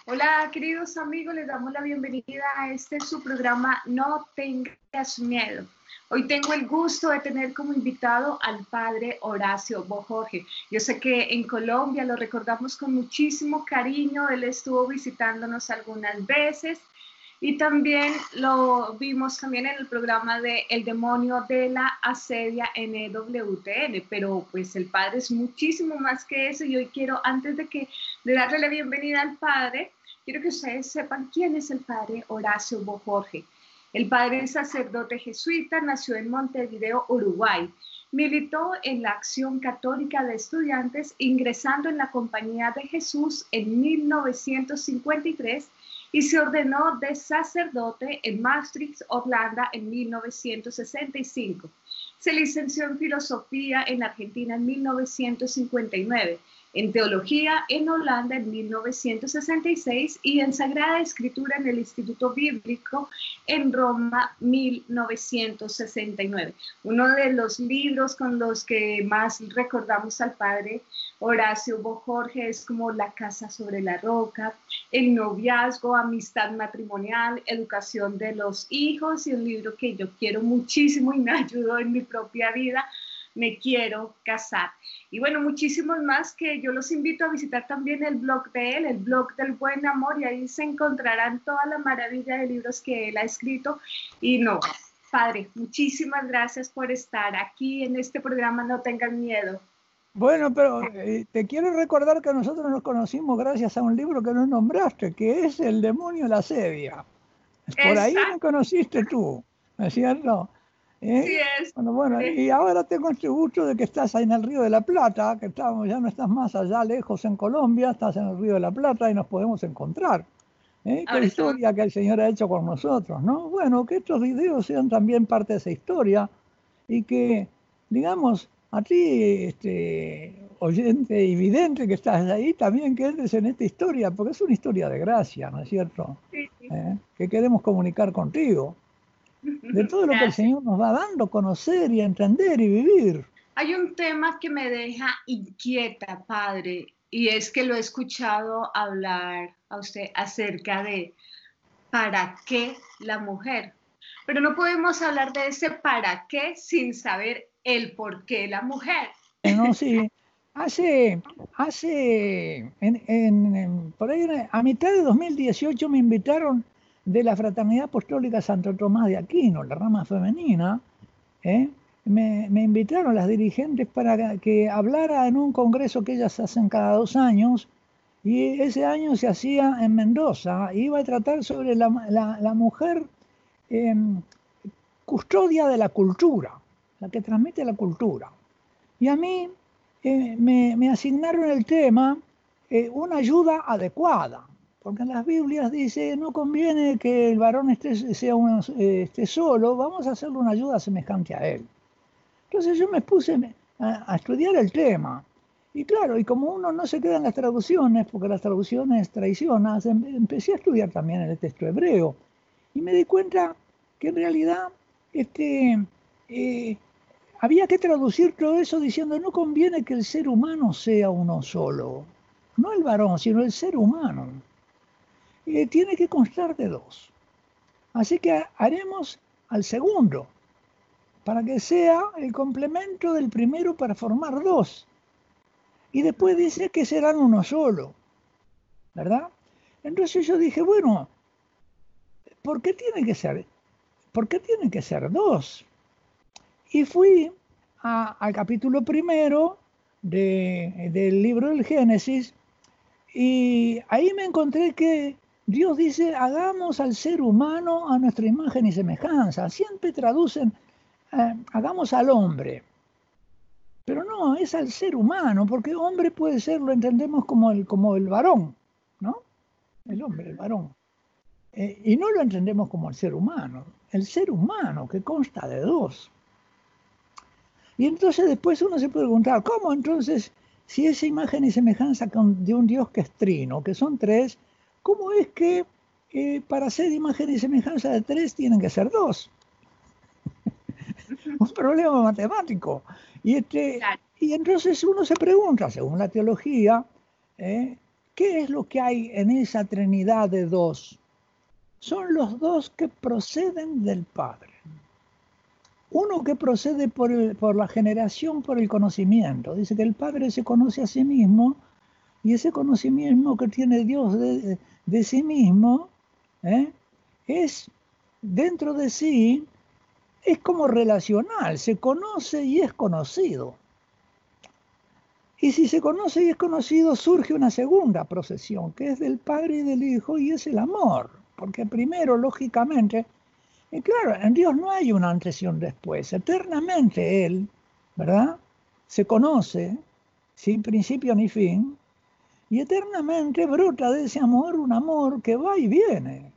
Hola, queridos amigos, les damos la bienvenida a su programa No tengas miedo. Hoy tengo el gusto de tener como invitado al padre Horacio Bojorge. Yo sé que en Colombia lo recordamos con muchísimo cariño, él estuvo visitándonos algunas veces y también lo vimos también en el programa de El demonio de la asedia en EWTN, pero pues el padre es muchísimo más que eso y hoy quiero, antes de darle la bienvenida al padre, quiero que ustedes sepan quién es el padre Horacio Bojorge. El padre es sacerdote jesuita, nació en Montevideo, Uruguay. Militó en la Acción Católica de Estudiantes, ingresando en la Compañía de Jesús en 1953 y se ordenó de sacerdote en Maastricht, Holanda, en 1965. Se licenció en Filosofía en Argentina en 1959, en Teología en Holanda en 1966 y en Sagrada Escritura en el Instituto Bíblico en Roma 1969. Uno de los libros con los que más recordamos al padre Horacio Bojorge es como La casa sobre la roca, El noviazgo, Amistad matrimonial, Educación de los hijos, y un libro que yo quiero muchísimo y me ayudó en mi propia vida, Me quiero casar. Y bueno, muchísimos más que yo los invito a visitar también el blog de él, el blog del buen amor, y ahí se encontrarán toda la maravilla de libros que él ha escrito. Y no, padre, muchísimas gracias por estar aquí en este programa No Tengan Miedo. Bueno, pero te quiero recordar que nosotros nos conocimos gracias a un libro que nos nombraste, que es El demonio de la asedia. Por ahí me conociste tú, ¿no es cierto? Sí es. Bueno, y ahora tengo este gusto de que estás ahí en el Río de la Plata, que estamos, ya no estás más allá lejos en Colombia, estás en el Río de la Plata y nos podemos encontrar. Qué historia que el Señor ha hecho con nosotros, ¿no? Bueno, que estos videos sean también parte de esa historia y que, digamos, a ti, oyente y vidente que estás ahí, también que entres en esta historia, porque es una historia de gracia, ¿no es cierto? Sí. Que queremos comunicar contigo, de todo lo que el Señor nos va dando, conocer y entender y vivir. Hay un tema que me deja inquieta, padre, y es que lo he escuchado hablar a usted acerca de ¿para qué la mujer? Pero no podemos hablar de ese para qué sin saber el por qué la mujer. No, sí. Por ahí a mitad de 2018 me invitaron de la Fraternidad Apostólica Santo Tomás de Aquino, la rama femenina. Me invitaron las dirigentes para que hablara en un congreso que ellas hacen cada 2 años, y ese año se hacía en Mendoza. Iba a tratar sobre la mujer custodia de la cultura, la que transmite la cultura. Y a mí me asignaron el tema, una ayuda adecuada, porque en las Biblias dice, no conviene que el varón esté solo, vamos a hacerle una ayuda semejante a él. Entonces yo me puse a estudiar el tema. Y claro, y como uno no se queda en las traducciones, porque las traducciones traicionan, empecé a estudiar también el texto hebreo. Y me di cuenta que en realidad había que traducir todo eso diciendo, no conviene que el ser humano sea uno solo. No el varón, sino el ser humano. Tiene que constar de dos. Así que haremos al segundo, para que sea el complemento del primero para formar dos. Y después dice que serán uno solo, ¿verdad? Entonces yo dije, bueno, ¿por qué tiene que ser? ¿Por qué tienen que ser dos? Y fui al capítulo primero del libro del Génesis, y ahí me encontré que Dios dice, hagamos al ser humano a nuestra imagen y semejanza. Siempre traducen, hagamos al hombre. Pero no, es al ser humano, porque hombre puede ser, lo entendemos como el varón, ¿no? El hombre, el varón. Y no lo entendemos como el ser humano que consta de dos. Y entonces después uno se puede preguntar, ¿cómo entonces, si esa imagen y semejanza de un Dios que es trino, que son tres, cómo es que para ser imagen y semejanza de tres tienen que ser dos? Un problema matemático. Y entonces uno se pregunta, según la teología, ¿qué es lo que hay en esa Trinidad de dos? Son los dos que proceden del Padre. Uno que procede por la generación, por el conocimiento. Dice que el Padre se conoce a sí mismo, y ese conocimiento que tiene Dios de sí mismo, es dentro de sí, es como relacional, se conoce y es conocido. Y si se conoce y es conocido, surge una segunda procesión, que es del Padre y del Hijo, y es el amor. Porque primero, lógicamente, y claro, en Dios no hay una antes y un después. Eternamente Él, ¿verdad? Se conoce, sin principio ni fin, y eternamente brota de ese amor un amor que va y viene.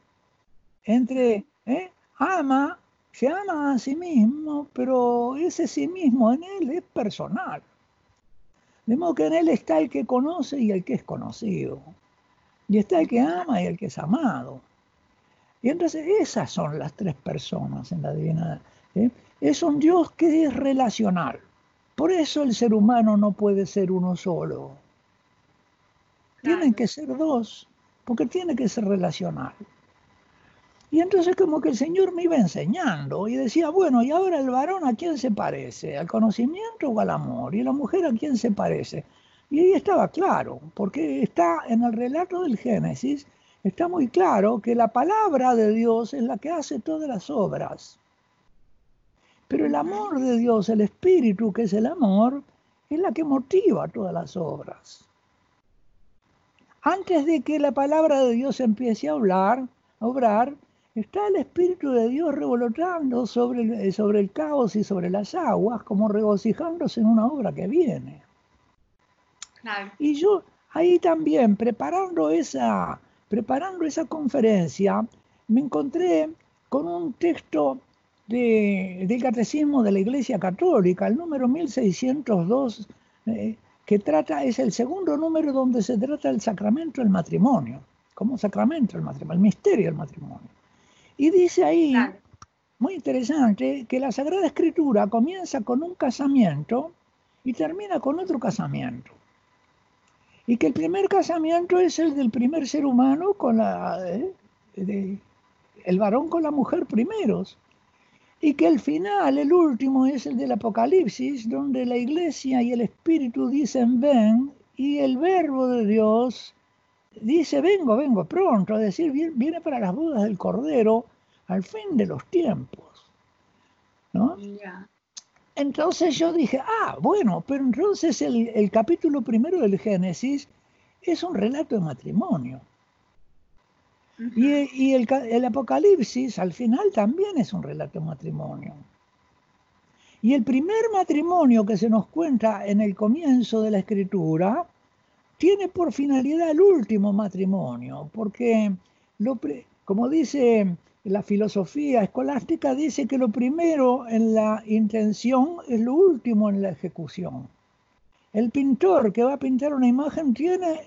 Se ama a sí mismo, pero ese sí mismo en Él es personal. De modo que en Él está el que conoce y el que es conocido. Y está el que ama y el que es amado. Y entonces esas son las tres personas en la divinidad. Es un Dios que es relacional. Por eso el ser humano no puede ser uno solo. Claro. Tienen que ser dos, porque tiene que ser relacional. Y entonces como que el Señor me iba enseñando y decía, bueno, y ahora el varón ¿a quién se parece? ¿Al conocimiento o al amor? ¿Y la mujer a quién se parece? Y ahí estaba claro, porque está en el relato del Génesis, está muy claro que la palabra de Dios es la que hace todas las obras. Pero el amor de Dios, el Espíritu, que es el amor, es la que motiva todas las obras. Antes de que la palabra de Dios empiece a obrar, está el Espíritu de Dios revolotando sobre el caos y sobre las aguas, como regocijándose en una obra que viene. Claro. Y yo ahí también, preparando esa conferencia, me encontré con un texto del Catecismo de la Iglesia Católica, el número 1602, que es el segundo número donde se trata el sacramento del matrimonio, como sacramento del matrimonio, el misterio del matrimonio. Y dice ahí, claro, muy interesante, que la Sagrada Escritura comienza con un casamiento y termina con otro casamiento. Y que el primer casamiento es el del primer ser humano con el varón con la mujer primeros. Y que el final, el último, es el del Apocalipsis, donde la Iglesia y el Espíritu dicen ven, y el Verbo de Dios dice vengo pronto, es decir, viene para las bodas del Cordero al fin de los tiempos, ¿no? Yeah. Entonces yo dije, bueno, pero entonces el capítulo primero del Génesis es un relato de matrimonio. Uh-huh. Y el Apocalipsis al final también es un relato de matrimonio. Y el primer matrimonio que se nos cuenta en el comienzo de la Escritura tiene por finalidad el último matrimonio, porque como dice la filosofía escolástica, dice que lo primero en la intención es lo último en la ejecución. El pintor que va a pintar una imagen tiene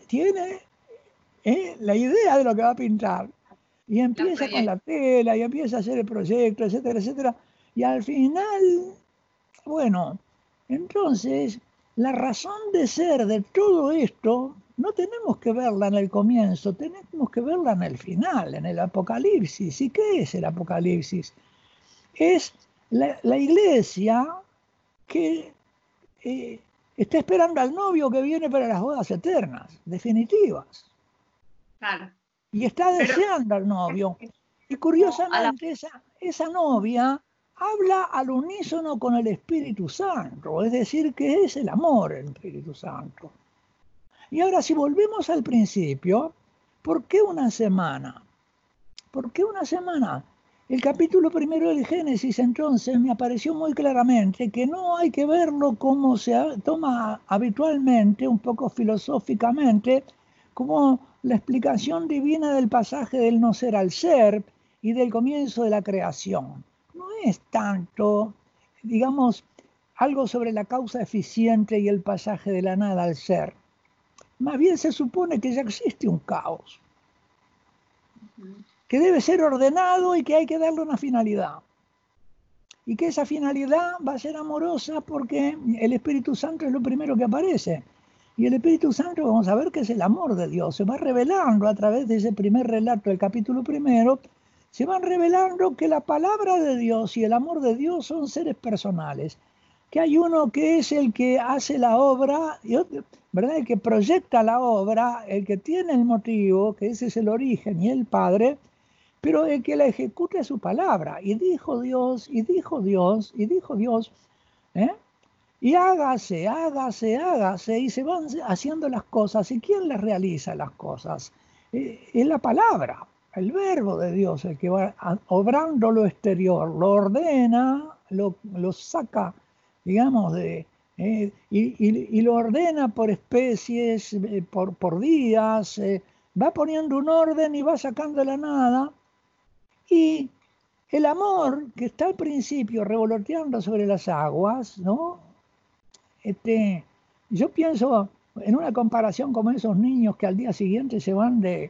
la idea de lo que va a pintar, y empieza con la tela, y empieza a hacer el proyecto, etcétera, etcétera, y al final, bueno, entonces la razón de ser de todo esto no tenemos que verla en el comienzo, tenemos que verla en el final, en el Apocalipsis. ¿Y qué es el Apocalipsis? Es la Iglesia que está esperando al novio que viene para las bodas eternas, definitivas. Claro. Y está deseando al novio. Y curiosamente esa novia habla al unísono con el Espíritu Santo, es decir, que es el amor el Espíritu Santo. Y ahora, si volvemos al principio, ¿por qué una semana? ¿Por qué una semana? El capítulo primero del Génesis, entonces, me apareció muy claramente que no hay que verlo como se toma habitualmente, un poco filosóficamente, como la explicación divina del pasaje del no ser al ser y del comienzo de la creación. No es tanto, digamos, algo sobre la causa eficiente y el pasaje de la nada al ser. Más bien se supone que ya existe un caos, que debe ser ordenado y que hay que darle una finalidad. Y que esa finalidad va a ser amorosa porque el Espíritu Santo es lo primero que aparece. Y el Espíritu Santo, vamos a ver que es el amor de Dios. Se va revelando a través de ese primer relato del capítulo primero, se van revelando que la palabra de Dios y el amor de Dios son seres personales. Que hay uno que es el que hace la obra, y otro, ¿verdad? El que proyecta la obra, el que tiene el motivo, que ese es el origen y el Padre, pero el que la ejecuta es su palabra. Y dijo Dios, y dijo Dios, y dijo Dios, ¿eh? Y hágase, hágase, hágase, y se van haciendo las cosas. ¿Y quién les realiza las cosas? Es la palabra, el verbo de Dios, el que va obrando lo exterior, lo ordena, lo saca, digamos, y lo ordena por especies, por días, va poniendo un orden y va sacando de la nada. Y el amor que está al principio revoloteando sobre las aguas, ¿no? Yo pienso en una comparación como esos niños que al día siguiente se van de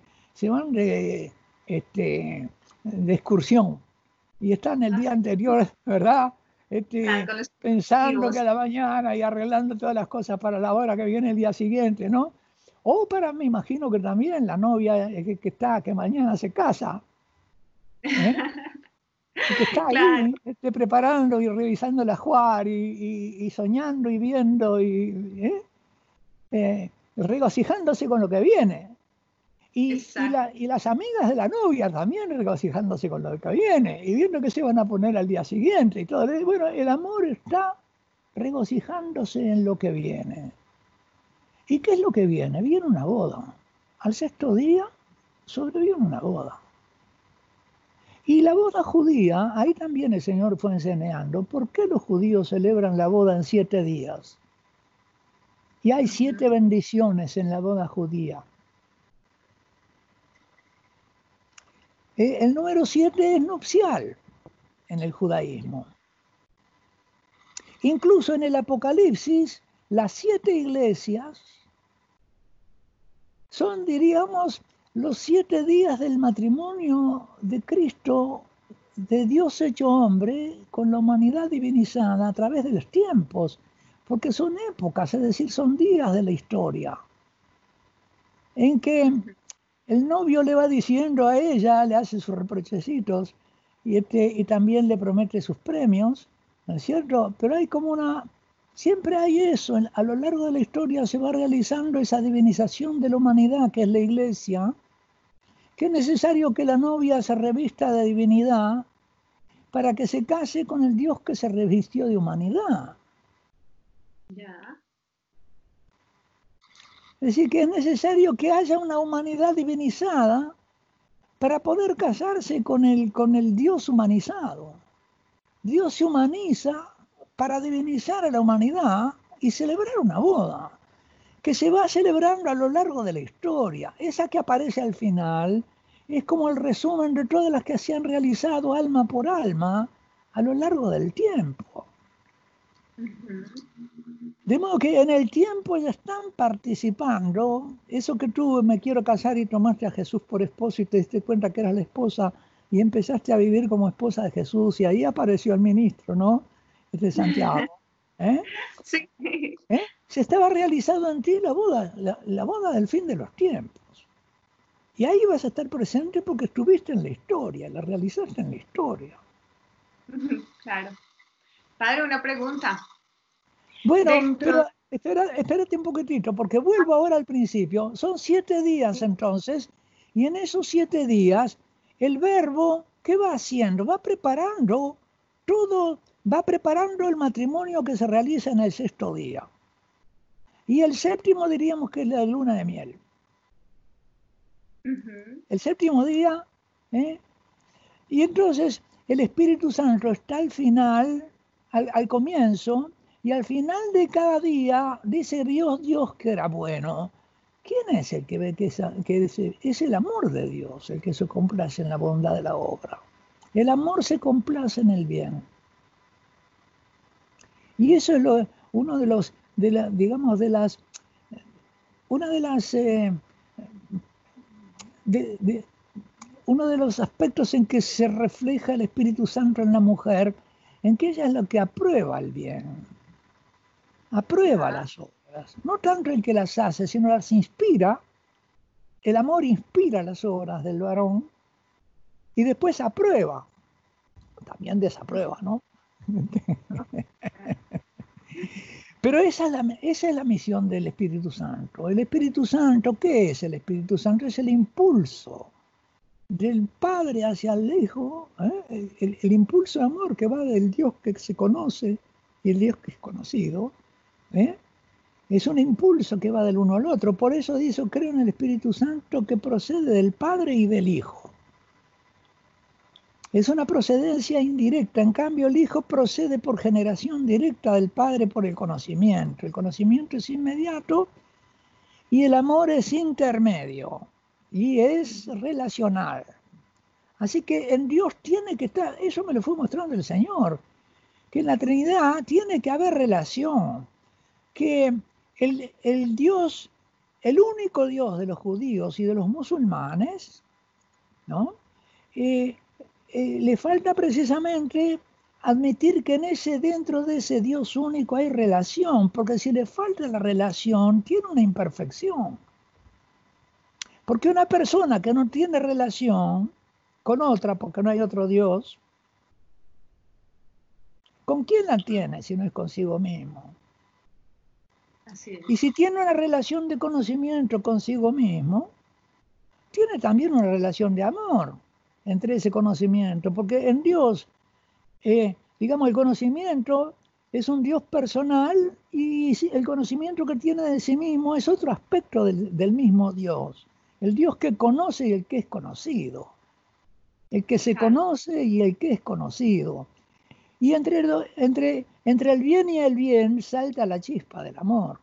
excursión y están el día anterior, ¿verdad? Pensando que a la mañana y arreglando todas las cosas para la hora que viene el día siguiente, ¿no? O me imagino que también la novia que mañana se casa, ¿eh? Y que está ahí, claro, preparando y revisando el ajuar y soñando y viendo y regocijándose con lo que viene. Y las amigas de la novia también regocijándose con lo que viene y viendo que se van a poner al día siguiente y todo. Bueno, el amor está regocijándose en lo que viene. ¿Y qué es lo que viene? Viene una boda. Al sexto día sobreviene una boda. Y la boda judía, ahí también el Señor fue enseñando, ¿por qué los judíos celebran la boda en 7 días? Y hay 7 bendiciones en la boda judía. El número 7 es nupcial en el judaísmo. Incluso en el Apocalipsis, las 7 iglesias son, diríamos, los 7 días del matrimonio de Cristo, de Dios hecho hombre, con la humanidad divinizada a través de los tiempos, porque son épocas, es decir, son días de la historia, en que el novio le va diciendo a ella, le hace sus reprochecitos, y también le promete sus premios, ¿no es cierto? Pero hay como siempre hay eso, a lo largo de la historia se va realizando esa divinización de la humanidad, que es la iglesia, que es necesario que la novia se revista de divinidad para que se case con el Dios que se revistió de humanidad. Ya. Es decir, que es necesario que haya una humanidad divinizada para poder casarse con el Dios humanizado. Dios se humaniza para divinizar a la humanidad y celebrar una boda, que se va celebrando a lo largo de la historia. Esa que aparece al final es como el resumen de todas las que se han realizado alma por alma a lo largo del tiempo. De modo que en el tiempo ya están participando, eso que tú me quiero casar y tomaste a Jesús por esposo y te diste cuenta que eras la esposa y empezaste a vivir como esposa de Jesús y ahí apareció el ministro, ¿no? Santiago. Sí. Se estaba realizando en ti la boda del fin de los tiempos. Y ahí vas a estar presente porque estuviste en la historia, la realizaste en la historia. Claro. Padre, una pregunta. Bueno, pero espérate un poquitito, porque vuelvo ahora al principio. Son 7 días entonces, y en esos 7 días, el verbo, ¿qué va haciendo? Va preparando todo, va preparando el matrimonio que se realiza en el 6.º día. Y el 7.º diríamos que es la luna de miel. El 7.º día, y entonces el Espíritu Santo está al final, al comienzo, y al final de cada día dice Dios que era bueno. ¿Quién es el que ve que es el amor de Dios, el que se complace en la bondad de la obra? El amor se complace en el bien. Y eso es uno de los, digamos, de las, una de las, uno de los aspectos en que se refleja el Espíritu Santo en la mujer, en que ella es la que aprueba el bien, aprueba las obras. obras. No tanto el que las hace, sino las inspira. El amor inspira las obras del varón y después aprueba. También desaprueba, ¿no? Pero esa es la misión del Espíritu Santo. El Espíritu Santo, ¿qué es? El Espíritu Santo es el impulso del Padre hacia el Hijo, el impulso de amor que va del Dios que se conoce y el Dios que es conocido. Es un impulso que va del uno al otro. Por eso dice, creo en el Espíritu Santo que procede del Padre y del Hijo. Es una procedencia indirecta. En cambio, el Hijo procede por generación directa del Padre por el conocimiento. El conocimiento es inmediato y el amor es intermedio y es relacional. Así que en Dios tiene que estar, eso me lo fue mostrando el Señor, que en la Trinidad tiene que haber relación, que el Dios, el único Dios de los judíos y de los musulmanes, ¿no? Le falta precisamente admitir que dentro de ese Dios único hay relación, porque si le falta la relación, tiene una imperfección. Porque una persona que no tiene relación con otra, porque no hay otro Dios, ¿con quién la tiene si no es consigo mismo? Así es. Y si tiene una relación de conocimiento consigo mismo, tiene también una relación de amor entre ese conocimiento, porque en Dios, digamos, el conocimiento es un Dios personal y el conocimiento que tiene de sí mismo es otro aspecto del mismo Dios, el Dios que conoce y el que es conocido, el que se conoce y el que es conocido. Y entre el bien y el bien salta la chispa del amor.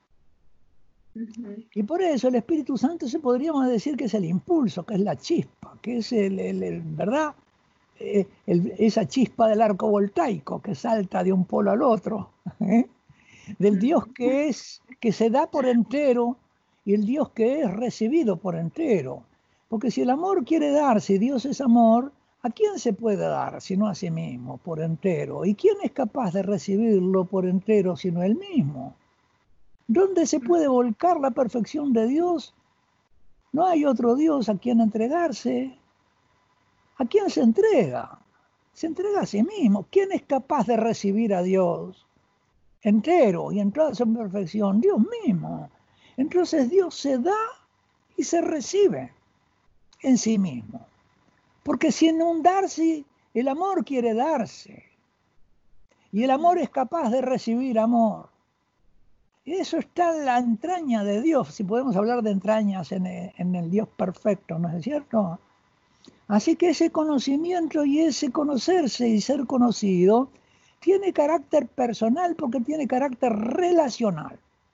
Y por eso el Espíritu Santo podríamos decir que es el impulso, que es la chispa, que es ¿verdad? Esa chispa del arco voltaico que salta de un polo al otro, del Dios que se da por entero y el Dios que es recibido por entero. Porque si el amor quiere darse y Dios es amor, ¿a quién se puede dar sino a sí mismo por entero? ¿Y quién es capaz de recibirlo por entero sino él mismo? ¿Dónde se puede volcar la perfección de Dios? No hay otro Dios a quien entregarse. ¿A quién se entrega? Se entrega a sí mismo. ¿Quién es capaz de recibir a Dios entero y en toda su perfección? Dios mismo. Entonces Dios se da y se recibe en sí mismo. Porque sin un darse, el amor quiere darse. Y el amor es capaz de recibir amor. Eso está en la entraña de Dios, si podemos hablar de entrañas en el Dios perfecto, ¿no es cierto? Así que ese conocimiento y ese conocerse y ser conocido tiene carácter personal porque tiene carácter relacional.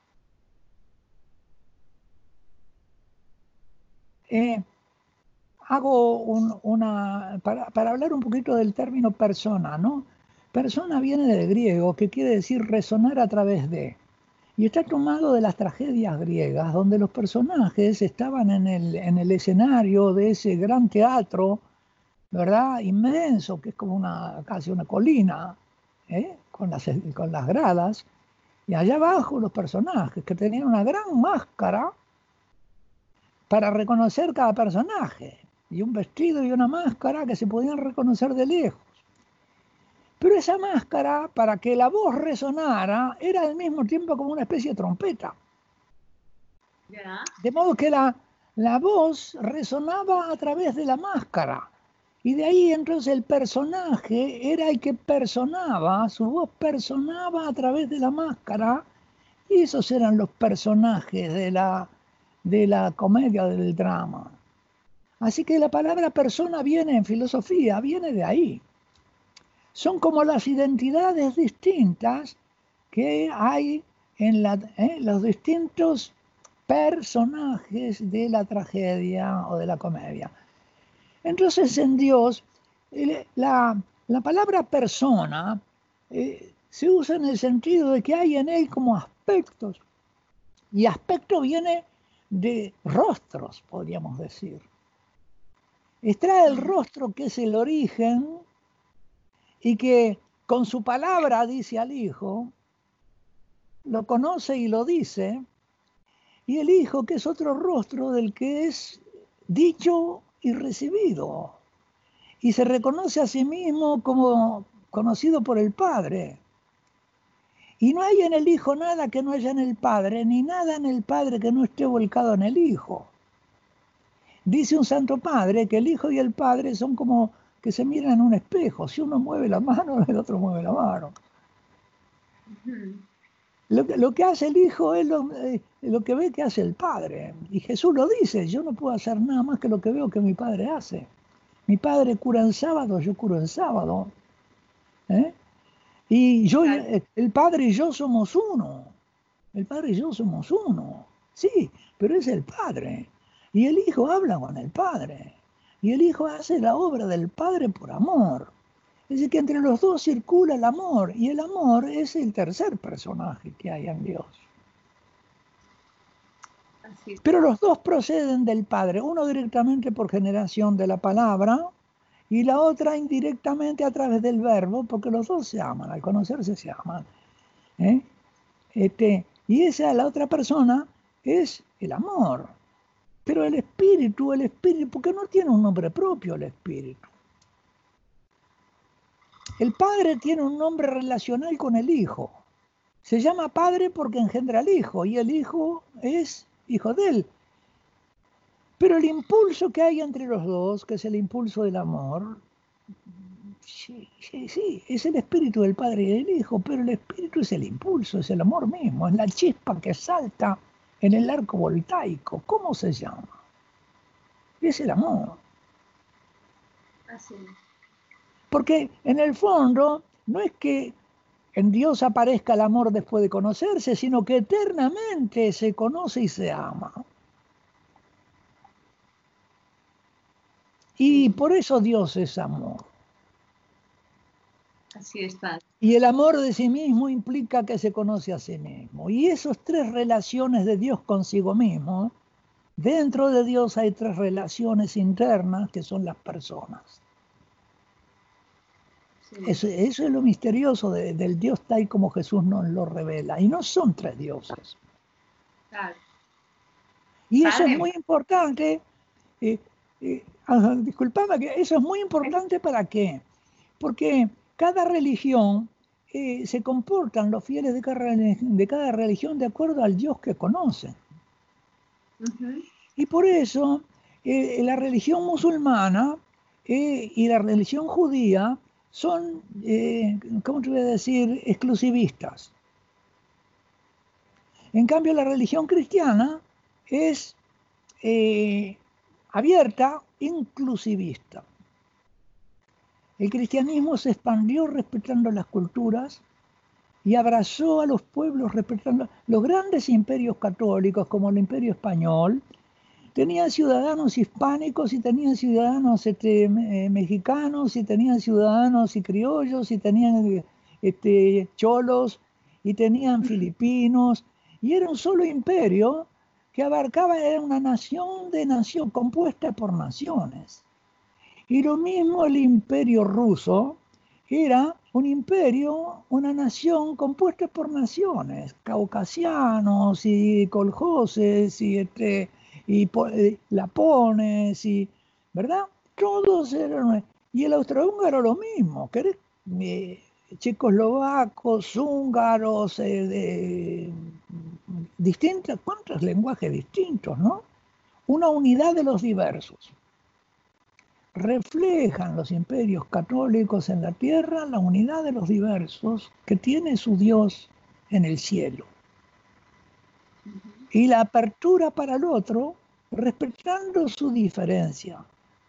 Para hablar un poquito del término persona, ¿no? Persona viene del griego, que quiere decir resonar a través de. Y está tomado de las tragedias griegas, donde los personajes estaban en el escenario de ese gran teatro, ¿verdad? Inmenso, que es como casi una colina, con las gradas, y allá abajo los personajes, que tenían una gran máscara para reconocer cada personaje, y un vestido y una máscara que se podían reconocer de lejos. Pero esa máscara, para que la voz resonara, era al mismo tiempo como una especie de trompeta. ¿Ya? De modo que la voz resonaba a través de la máscara. Y de ahí entonces el personaje era el que personaba, su voz personaba a través de la máscara, y esos eran los personajes de la comedia, del drama. Así que la palabra persona viene en filosofía, viene de ahí. Son como las identidades distintas que hay en los distintos personajes de la tragedia o de la comedia. Entonces en Dios, la palabra persona se usa en el sentido de que hay en él como aspectos, y aspecto viene de rostros, podríamos decir. Extrae el rostro, que es el origen, y que con su palabra dice al Hijo, lo conoce y lo dice, y el Hijo, que es otro rostro del que es dicho y recibido, y se reconoce a sí mismo como conocido por el Padre. Y no hay en el Hijo nada que no haya en el Padre, ni nada en el Padre que no esté volcado en el Hijo. Dice un Santo Padre que el Hijo y el Padre son como que se miran en un espejo. Si uno mueve la mano, el otro mueve la mano. Lo que hace el Hijo es lo que ve que hace el Padre. Y Jesús lo dice, yo no puedo hacer nada más que lo que veo que mi Padre hace. Mi Padre cura en sábado, yo curo en sábado. Y yo, el Padre y yo somos uno. El Padre y yo somos uno. Sí, pero es el Padre. Y el Hijo habla con el Padre. Y el Hijo hace la obra del Padre por amor. Es decir, que entre los dos circula el amor. Y el amor es el tercer personaje que hay en Dios. Pero los dos proceden del Padre. Uno directamente por generación de la palabra y la otra indirectamente a través del verbo, porque los dos se aman, al conocerse se aman. Y esa, la otra persona, es el amor. Pero el espíritu, porque no tiene un nombre propio el espíritu. El Padre tiene un nombre relacional con el Hijo. Se llama Padre porque engendra al Hijo, y el Hijo es hijo de él. Pero el impulso que hay entre los dos, que es el impulso del amor, sí, es el espíritu del Padre y del Hijo, pero el espíritu es el impulso, es el amor mismo, es la chispa que salta en el arco voltaico. ¿Cómo se llama? Es el amor. Así es. Porque en el fondo no es que en Dios aparezca el amor después de conocerse, sino que eternamente se conoce y se ama. Y por eso Dios es amor. Así es, Padre. Y el amor de sí mismo implica que se conoce a sí mismo. Y esas tres relaciones de Dios consigo mismo, dentro de Dios hay tres relaciones internas que son las personas. Sí. Eso es lo misterioso del Dios tal como Jesús nos lo revela. Y no son tres dioses. Claro. Y eso es muy importante. Disculpame, que eso es muy importante. ¿Para qué? Porque cada religión se comportan los fieles de cada religión de acuerdo al Dios que conocen. Y por eso la religión musulmana y la religión judía son, ¿cómo te voy a decir?, exclusivistas. En cambio, la religión cristiana es abierta, inclusivista. El cristianismo se expandió respetando las culturas y abrazó a los pueblos respetando los grandes imperios católicos, como el Imperio Español. Tenían ciudadanos hispánicos y tenían ciudadanos mexicanos y tenían ciudadanos y criollos y tenían cholos y tenían filipinos. Y era un solo imperio que abarcaba, era una nación compuesta por naciones. Y lo mismo el imperio ruso, era un imperio, una nación compuesta por naciones, caucasianos y coljoses y lapones, y, ¿verdad? Todos eran. Y el austrohúngaro lo mismo, checoslovacos, húngaros, distintos, ¿cuántos lenguajes distintos, no? Una unidad de los diversos. Reflejan los imperios católicos en la tierra la unidad de los diversos que tiene su Dios en el cielo. Y la apertura para el otro, respetando su diferencia.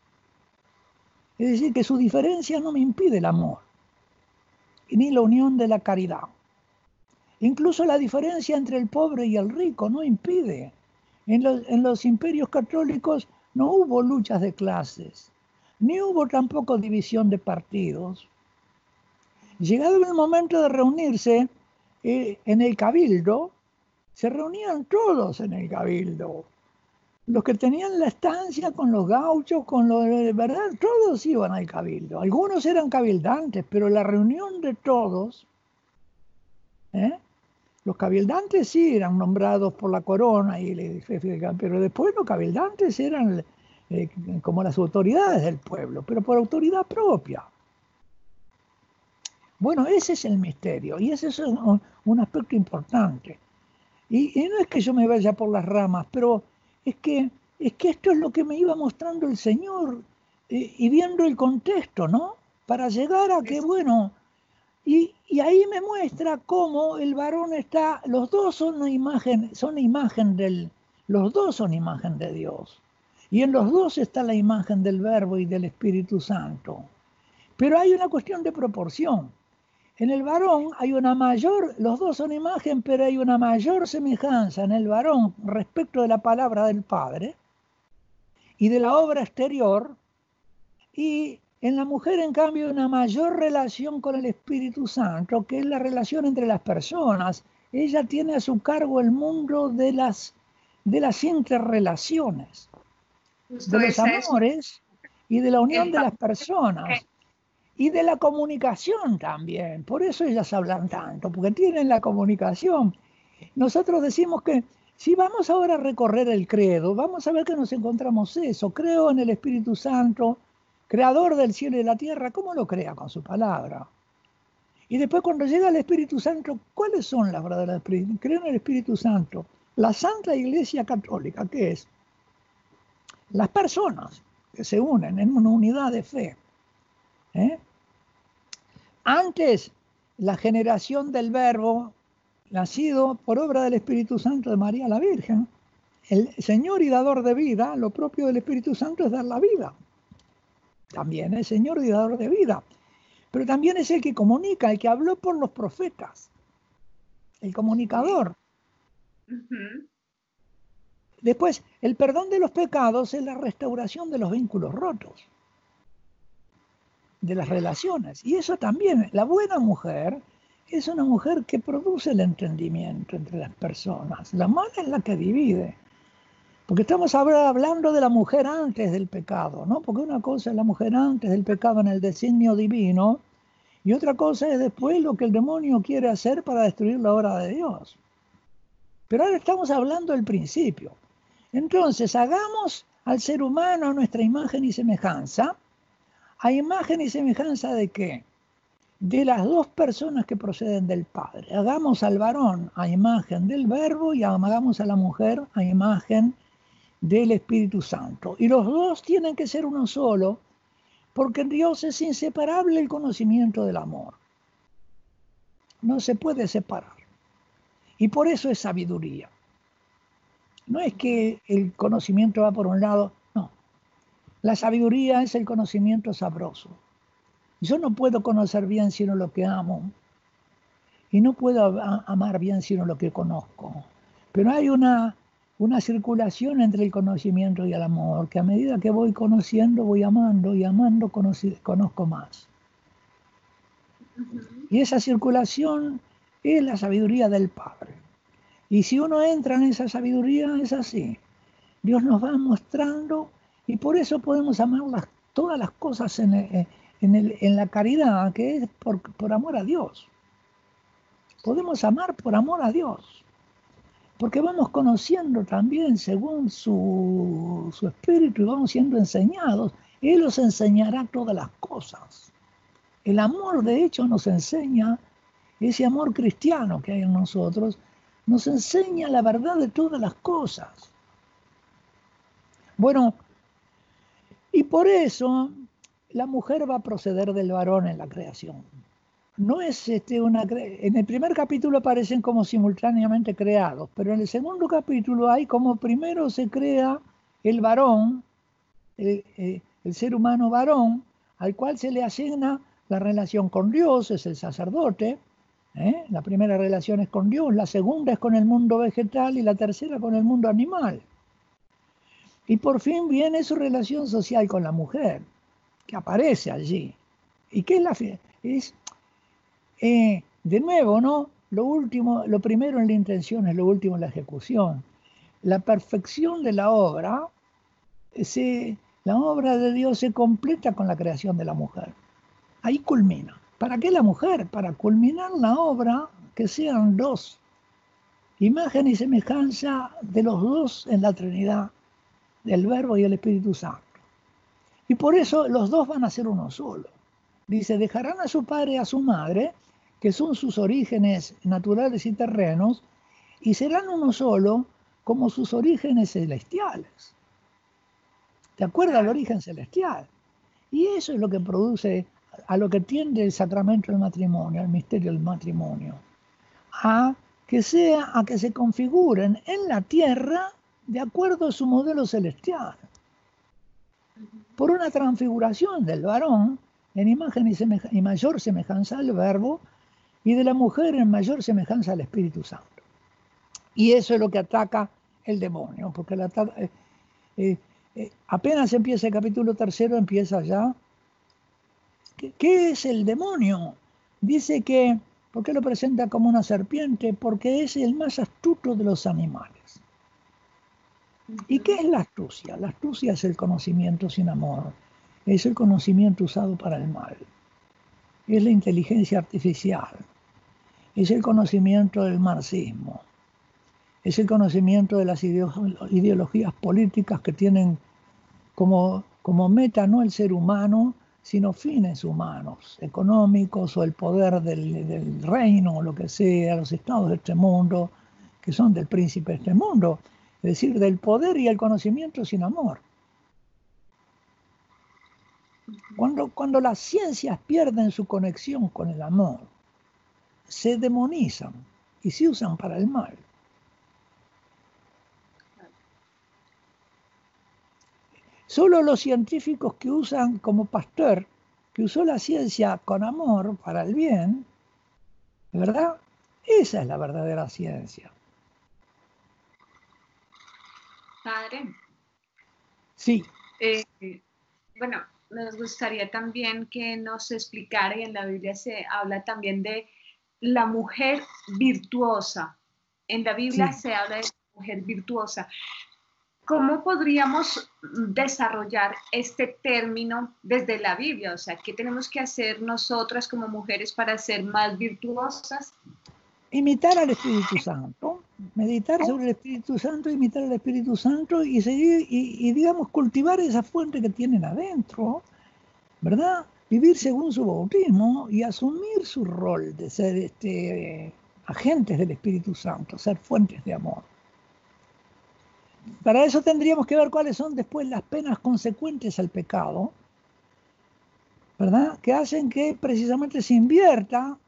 Es decir, que su diferencia no me impide el amor, ni la unión de la caridad. Incluso la diferencia entre el pobre y el rico no impide. En los imperios católicos no hubo luchas de clases, ni hubo tampoco división de partidos. Llegado el momento de reunirse en el cabildo, se reunían todos en el cabildo. Los que tenían la estancia con los gauchos, con los de verdad, todos iban al cabildo. Algunos eran cabildantes, pero la reunión de todos, Los cabildantes sí eran nombrados por la corona y el jefe del campo, pero después los cabildantes eran como las autoridades del pueblo, pero por autoridad propia. Bueno, ese es el misterio y ese es un aspecto importante. Y no es que yo me vaya por las ramas, pero es que esto es lo que me iba mostrando el Señor y viendo el contexto, ¿no? Para llegar a que, bueno, y ahí me muestra cómo el varón está, los dos son imagen los dos son imagen de Dios. Y en los dos está la imagen del Verbo y del Espíritu Santo. Pero hay una cuestión de proporción. En el varón hay una mayor, los dos son imagen, pero hay una mayor semejanza en el varón respecto de la palabra del Padre y de la obra exterior, y en la mujer, en cambio, una mayor relación con el Espíritu Santo, que es la relación entre las personas. Ella tiene a su cargo el mundo de las interrelaciones, de los amores y de la unión de las personas. Y de la comunicación también. Por eso ellas hablan tanto, porque tienen la comunicación. Nosotros decimos que si vamos ahora a recorrer el credo, vamos a ver que nos encontramos eso. Creo en el Espíritu Santo, creador del cielo y de la tierra. ¿Cómo lo crea? Con su palabra. Y después cuando llega el Espíritu Santo, ¿cuáles son las verdaderas Espíritu? Creo en el Espíritu Santo. La Santa Iglesia Católica, ¿qué es? Las personas que se unen en una unidad de fe. Antes, la generación del Verbo, nacido por obra del Espíritu Santo de María la Virgen, el Señor y dador de vida, lo propio del Espíritu Santo es dar la vida. También es Señor y dador de vida. Pero también es el que comunica, el que habló por los profetas, el comunicador. Después, el perdón de los pecados es la restauración de los vínculos rotos, de las relaciones. Y eso también, la buena mujer es una mujer que produce el entendimiento entre las personas. La mala es la que divide. Porque estamos ahora hablando de la mujer antes del pecado, ¿no? Porque una cosa es la mujer antes del pecado en el designio divino y otra cosa es después lo que el demonio quiere hacer para destruir la obra de Dios. Pero ahora estamos hablando del principio. Entonces, hagamos al ser humano a nuestra imagen y semejanza. ¿A imagen y semejanza de qué? De las dos personas que proceden del Padre. Hagamos al varón a imagen del Verbo y hagamos a la mujer a imagen del Espíritu Santo. Y los dos tienen que ser uno solo, porque en Dios es inseparable el conocimiento del amor. No se puede separar. Y por eso es sabiduría. No es que el conocimiento va por un lado, no. La sabiduría es el conocimiento sabroso. Yo no puedo conocer bien sino lo que amo. Y no puedo amar bien sino lo que conozco. Pero hay una circulación entre el conocimiento y el amor, que a medida que voy conociendo, voy amando, y amando conozco más. Y esa circulación es la sabiduría del Padre. Y si uno entra en esa sabiduría, es así. Dios nos va mostrando, y por eso podemos amar todas las cosas en la caridad, que es por amor a Dios. Podemos amar por amor a Dios. Porque vamos conociendo también según su espíritu y vamos siendo enseñados. Él nos enseñará todas las cosas. El amor, de hecho, nos enseña, ese amor cristiano que hay en nosotros, nos enseña la verdad de todas las cosas. Bueno, y por eso la mujer va a proceder del varón en la creación. No es en el primer capítulo aparecen como simultáneamente creados, pero en el segundo capítulo hay como primero se crea el varón, el ser humano varón, al cual se le asigna la relación con Dios, es el sacerdote. La primera relación es con Dios, la segunda es con el mundo vegetal y la tercera con el mundo animal. Y por fin viene su relación social con la mujer, que aparece allí. ¿Y qué es de nuevo, ¿no? Lo primero en la intención es lo último en la ejecución. La perfección de la obra, la obra de Dios se completa con la creación de la mujer. Ahí culmina. ¿Para qué la mujer? Para culminar la obra que sean dos imagen y semejanza de los dos en la Trinidad, del Verbo y el Espíritu Santo. Y por eso los dos van a ser uno solo. Dice, dejarán a su padre y a su madre, que son sus orígenes naturales y terrenos, y serán uno solo como sus orígenes celestiales. ¿Te acuerdas del origen celestial? Y eso es lo que produce, a lo que tiende el sacramento del matrimonio, el misterio del matrimonio, a que se configuren en la tierra de acuerdo a su modelo celestial, por una transfiguración del varón en imagen y mayor semejanza al Verbo, y de la mujer en mayor semejanza al Espíritu Santo. Y eso es lo que ataca el demonio, porque apenas empieza el capítulo 3, empieza ya. ¿Qué es el demonio? Dice que, ¿por qué lo presenta como una serpiente? Porque es el más astuto de los animales. ¿Y qué es la astucia? La astucia es el conocimiento sin amor, es el conocimiento usado para el mal, es la inteligencia artificial, es el conocimiento del marxismo, es el conocimiento de las ideologías políticas que tienen como meta no el ser humano, sino fines humanos, económicos, o el poder del reino, o lo que sea, los estados de este mundo, que son del príncipe de este mundo, es decir, del poder y el conocimiento sin amor. Cuando las ciencias pierden su conexión con el amor, se demonizan y se usan para el mal. Solo los científicos que usan, como Pasteur, que usó la ciencia con amor para el bien, ¿verdad? Esa es la verdadera ciencia. Padre. Sí. Bueno, nos gustaría también que nos explicara, y en la Biblia se habla también de la mujer virtuosa. En la Biblia se habla de la mujer virtuosa. ¿Cómo podríamos desarrollar este término desde la Biblia? O sea, ¿qué tenemos que hacer nosotras como mujeres para ser más virtuosas? Imitar al Espíritu Santo, meditar sobre el Espíritu Santo, imitar al Espíritu Santo y seguir, y digamos, cultivar esa fuente que tienen adentro, ¿verdad? Vivir según su bautismo y asumir su rol de ser agentes del Espíritu Santo, ser fuentes de amor. Para eso tendríamos que ver cuáles son después las penas consecuentes al pecado, ¿verdad? Que hacen que precisamente se invierta,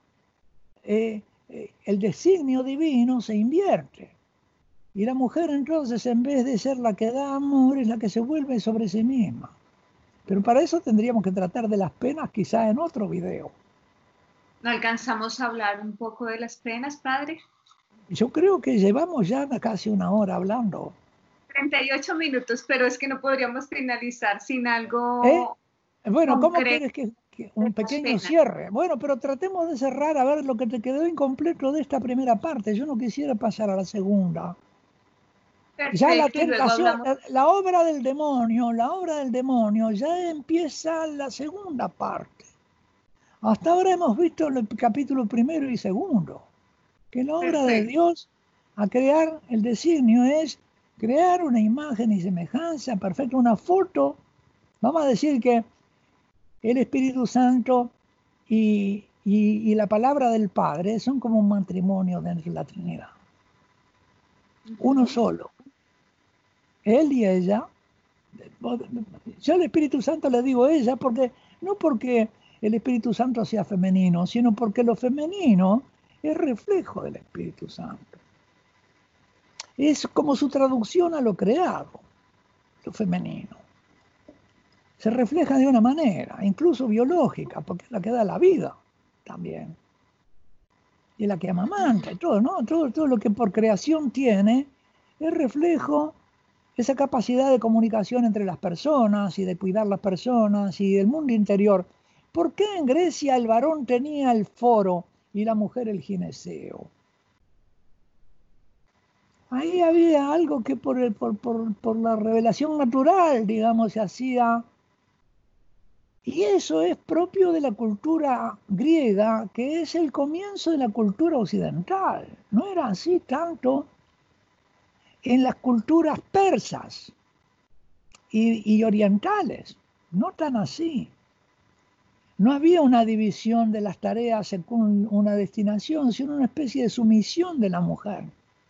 el designio divino se invierte. Y la mujer entonces, en vez de ser la que da amor, es la que se vuelve sobre sí misma. Pero para eso tendríamos que tratar de las penas quizá en otro video. ¿No alcanzamos a hablar un poco de las penas, padre? Yo creo que llevamos ya casi una hora hablando. 38 minutos, pero es que no podríamos finalizar sin algo Bueno, ¿cómo concreto. quieres que un pequeño cierre? Bueno, pero tratemos de cerrar a ver lo que te quedó incompleto de esta primera parte. Yo no quisiera pasar a la segunda. Perfecto, Ya la y luego tentación, hablamos. la obra del demonio, ya empieza la segunda parte. Hasta ahora hemos visto el capítulo 1 y 2, que la obra de Dios a crear, el designio es crear una imagen y semejanza perfecta, una foto. Vamos a decir que el Espíritu Santo y la palabra del Padre son como un matrimonio dentro de la Trinidad. Uno solo. Él y ella. Yo al Espíritu Santo le digo ella, no porque el Espíritu Santo sea femenino, sino porque lo femenino es reflejo del Espíritu Santo. Es como su traducción a lo creado, lo femenino. Se refleja de una manera, incluso biológica, porque es la que da la vida también. Y es la que amamanta y todo, ¿no? Todo lo que por creación tiene es reflejo, esa capacidad de comunicación entre las personas y de cuidar las personas y del mundo interior. ¿Por qué en Grecia el varón tenía el foro y la mujer el gineceo? Ahí había algo que por la revelación natural, digamos, se hacía Y eso es propio de la cultura griega, que es el comienzo de la cultura occidental. No era así tanto en las culturas persas y orientales, no tan así. No había una división de las tareas según una destinación, sino una especie de sumisión de la mujer.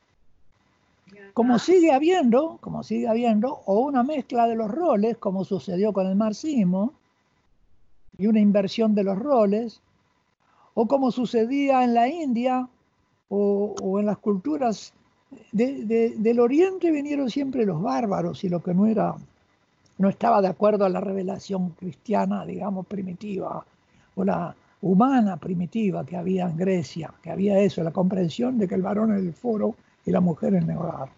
Como sigue habiendo, o una mezcla de los roles, como sucedió con el marxismo, y una inversión de los roles, o como sucedía en la India, o en las culturas del Oriente vinieron siempre los bárbaros, y lo que no estaba de acuerdo a la revelación cristiana, digamos, primitiva, o la humana primitiva que había en Grecia, que había eso, la comprensión de que el varón es el foro y la mujer en el hogar.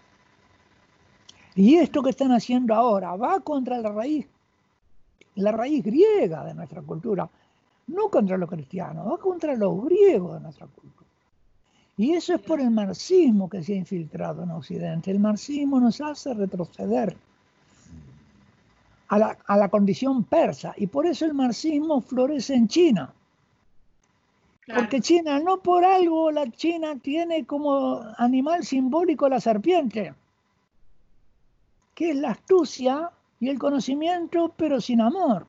Y esto que están haciendo ahora va contra la raíz griega de nuestra cultura, no contra los cristianos, va contra los griegos de nuestra cultura. Y eso es por el marxismo que se ha infiltrado en Occidente. El marxismo nos hace retroceder a la condición persa, y por eso el marxismo florece en China. Claro. Porque China, no por algo, la China tiene como animal simbólico la serpiente, que es la astucia y el conocimiento, pero sin amor.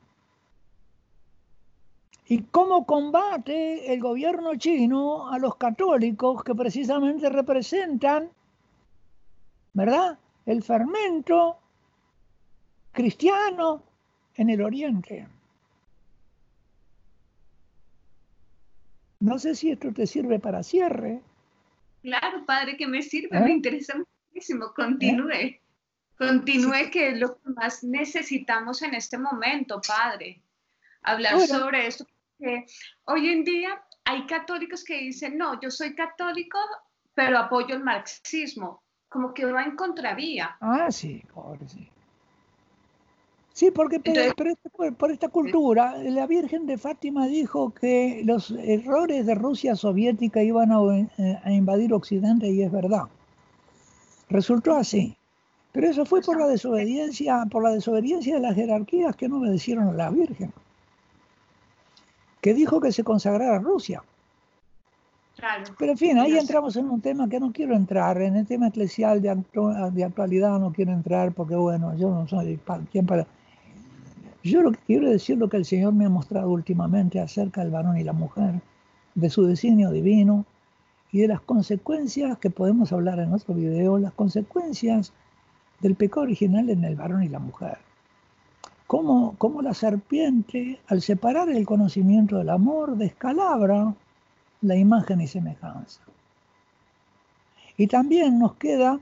¿Y cómo combate el gobierno chino a los católicos que precisamente representan, ¿verdad?, el fermento cristiano en el Oriente? No sé si esto te sirve para cierre. Claro, padre, que me sirve, me interesa muchísimo. Continúe. Continúe, sí, que es lo que más necesitamos en este momento, padre. Hablar sobre esto. Que hoy en día hay católicos que dicen, no, yo soy católico, pero apoyo el marxismo. Como que va en contravía. Ah, sí, pobre, sí. Sí, porque entonces, por esta cultura, la Virgen de Fátima dijo que los errores de Rusia soviética iban a invadir Occidente, y es verdad. Resultó así. Pero eso fue por la desobediencia de las jerarquías que no obedecieron a la Virgen, que dijo que se consagrara a Rusia. Claro. Pero en fin, ahí entramos en un tema que no quiero entrar, en el tema eclesial de actualidad no quiero entrar, porque bueno, yo no soy quien para... Yo lo que quiero decir, lo que el Señor me ha mostrado últimamente acerca del varón y la mujer, de su designio divino y de las consecuencias que podemos hablar en otro video, las consecuencias del pecado original en el varón y la mujer. Cómo la serpiente, al separar el conocimiento del amor, descalabra la imagen y semejanza. Y también nos queda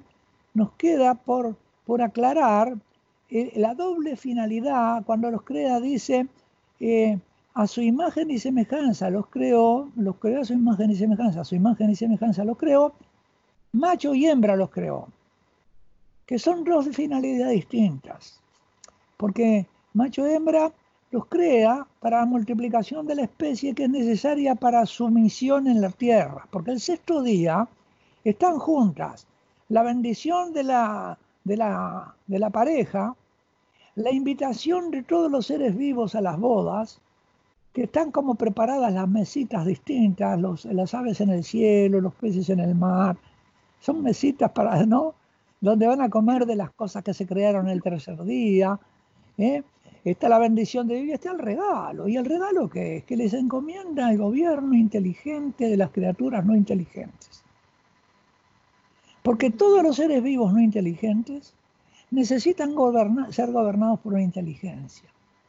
por aclarar la doble finalidad cuando los crea, dice, a su imagen y semejanza los creó a su imagen y semejanza los creó, macho y hembra los creó, que son dos finalidades distintas, porque macho y hembra los crea para la multiplicación de la especie que es necesaria para su misión en la tierra, porque el sexto día están juntas la bendición de la pareja, la invitación de todos los seres vivos a las bodas, que están como preparadas las mesitas distintas, las aves en el cielo, los peces en el mar, son mesitas para, ¿no?, donde van a comer de las cosas que se crearon el tercer día. Está la bendición de Dios y está el regalo. ¿Y el regalo qué es? Que les encomienda el gobierno inteligente de las criaturas no inteligentes. Porque todos los seres vivos no inteligentes necesitan ser gobernados por una inteligencia.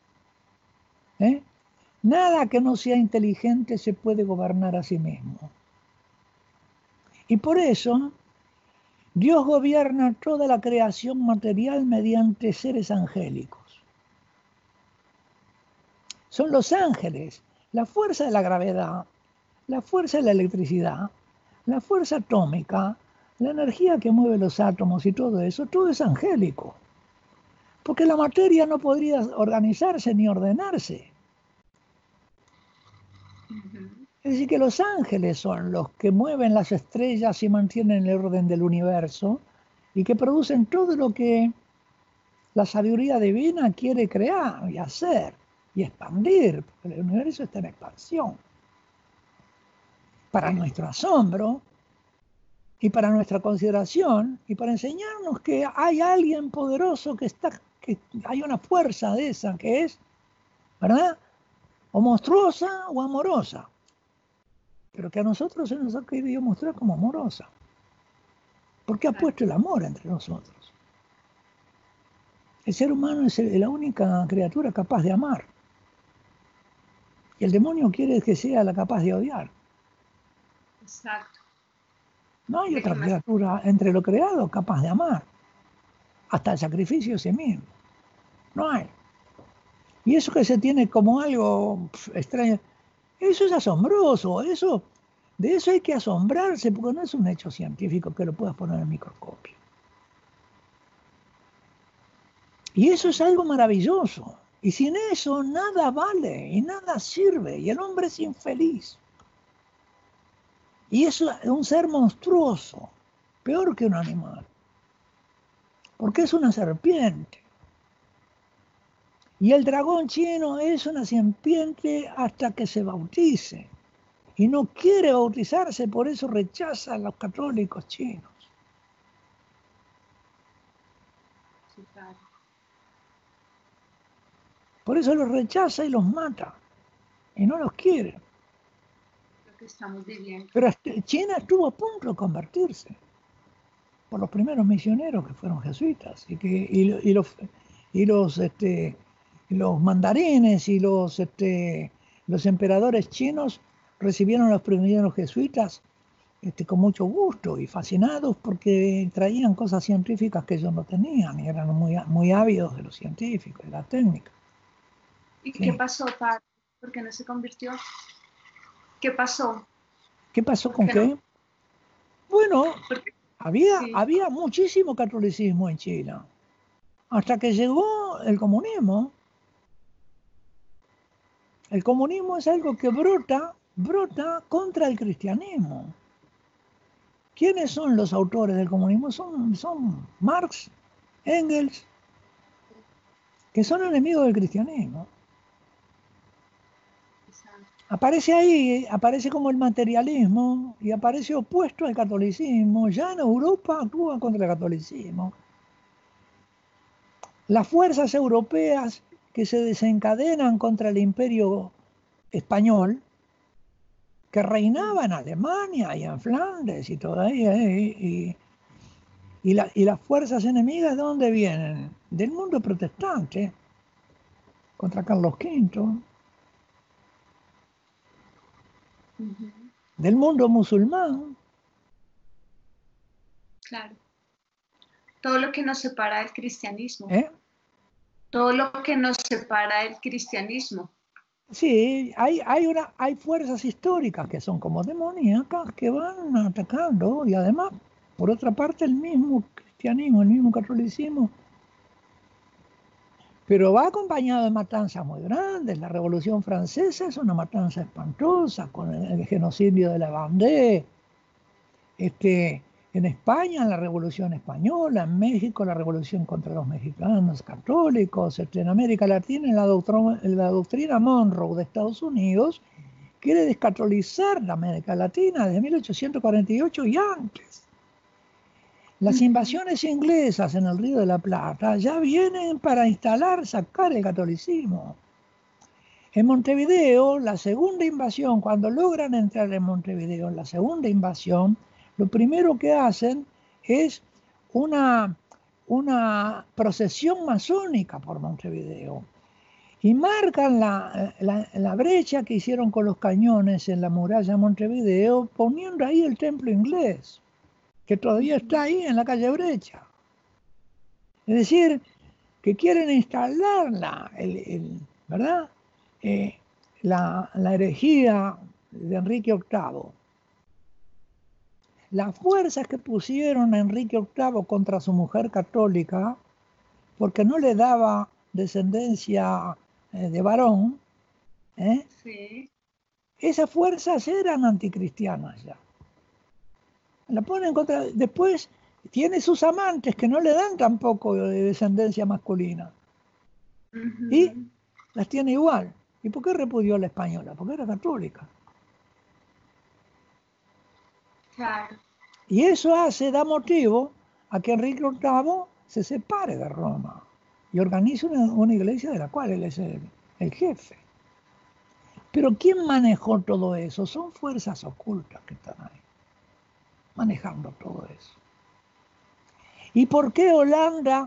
Nada que no sea inteligente se puede gobernar a sí mismo. Y por eso Dios gobierna toda la creación material mediante seres angélicos. Son los ángeles, la fuerza de la gravedad, la fuerza de la electricidad, la fuerza atómica, la energía que mueve los átomos y todo eso, todo es angélico. Porque la materia no podría organizarse ni ordenarse. Es decir, que los ángeles son los que mueven las estrellas y mantienen el orden del universo y que producen todo lo que la sabiduría divina quiere crear y hacer. y expandir, porque el universo está en expansión. Para nuestro asombro y para nuestra consideración y para enseñarnos que hay alguien poderoso que hay una fuerza de esa que es, ¿verdad? O monstruosa o amorosa, pero que a nosotros se nos ha querido mostrar como amorosa, porque ha puesto el amor entre nosotros. El ser humano es la única criatura capaz de amar. Y el demonio quiere que sea la capaz de odiar. Exacto. No hay otra criatura entre lo creado capaz de amar. Hasta el sacrificio ese mismo. No hay. Y eso que se tiene como algo extraño, eso es asombroso. De eso hay que asombrarse, porque no es un hecho científico que lo puedas poner en el microscopio. Y eso es algo maravilloso. Y sin eso nada vale y nada sirve. Y el hombre es infeliz. Y eso es un ser monstruoso, peor que un animal. Porque es una serpiente. Y el dragón chino es una serpiente hasta que se bautice. Y no quiere bautizarse, por eso rechaza a los católicos chinos. Sí, claro. Por eso los rechaza y los mata. Y no los quiere. Lo que estamos viviendo. Pero China estuvo a punto de convertirse por los primeros misioneros que fueron jesuitas. Y los mandarines y los emperadores chinos recibieron a los primeros jesuitas con mucho gusto y fascinados porque traían cosas científicas que ellos no tenían y eran muy ávidos de los científicos, de la técnica. ¿Y qué pasó, padre? ¿Por qué no se convirtió? ¿Qué pasó? ¿Qué pasó con qué? No? Bueno, había muchísimo catolicismo en China, hasta que llegó el comunismo. El comunismo es algo que brota contra el cristianismo. ¿Quiénes son los autores del comunismo? Son Marx, Engels, que son enemigos del cristianismo. Aparece ahí, aparece como el materialismo y aparece opuesto al catolicismo. Ya en Europa actúa contra el catolicismo. Las fuerzas europeas que se desencadenan contra el imperio español, que reinaba en Alemania y en Flandes y todavía, y las fuerzas enemigas, ¿de dónde vienen? Del mundo protestante, contra Carlos V, del mundo musulmán. Claro. Todo lo que nos separa del cristianismo. Todo lo que nos separa del cristianismo. Sí, hay fuerzas históricas que son como demoníacas que van atacando y además, por otra parte, el mismo cristianismo, el mismo catolicismo, pero va acompañado de matanzas muy grandes. La Revolución Francesa es una matanza espantosa con el genocidio de la Vendée. En España, la Revolución Española, en México, la Revolución contra los mexicanos católicos, en América Latina, la doctrina Monroe de Estados Unidos quiere descatolizar la América Latina desde 1848 y antes. Las invasiones inglesas en el Río de la Plata ya vienen para sacar el catolicismo. En Montevideo, la segunda invasión, cuando logran entrar en Montevideo, la segunda invasión, lo primero que hacen es una procesión masónica por Montevideo y marcan la brecha que hicieron con los cañones en la muralla de Montevideo, poniendo ahí el templo inglés, que todavía está ahí en la calle Brecha. Es decir, que quieren instalar ¿verdad? La herejía de Enrique VIII. Las fuerzas que pusieron a Enrique VIII contra su mujer católica, porque no le daba descendencia de varón, sí. Esas fuerzas eran anticristianas ya. La ponen contra. Después tiene sus amantes que no le dan tampoco de descendencia masculina. Y las tiene igual. ¿Y por qué repudió a la española? Porque era católica. Claro. Y eso da motivo a que Enrique VIII se separe de Roma y organice una iglesia de la cual él es el jefe. Pero ¿quién manejó todo eso? Son fuerzas ocultas que están ahí, manejando todo eso. ¿Y por qué Holanda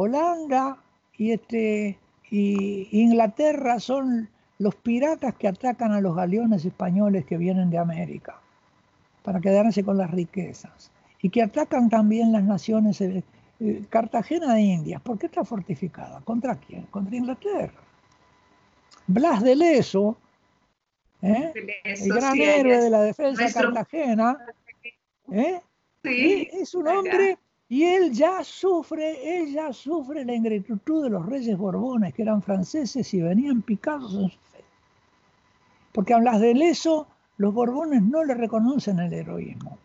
y Inglaterra son los piratas que atacan a los galeones españoles que vienen de América para quedarse con las riquezas? Y que atacan también las naciones, Cartagena de Indias. ¿Por qué está fortificada? ¿Contra quién? Contra Inglaterra. Blas de Leso, el gran Sí, héroe de la defensa de nuestro... Cartagena, Sí, es un hombre, y él ya sufre la ingratitud de los reyes Borbones, que eran franceses y venían picados en su fe. Porque a Blas de Leso los Borbones no le reconocen el heroísmo.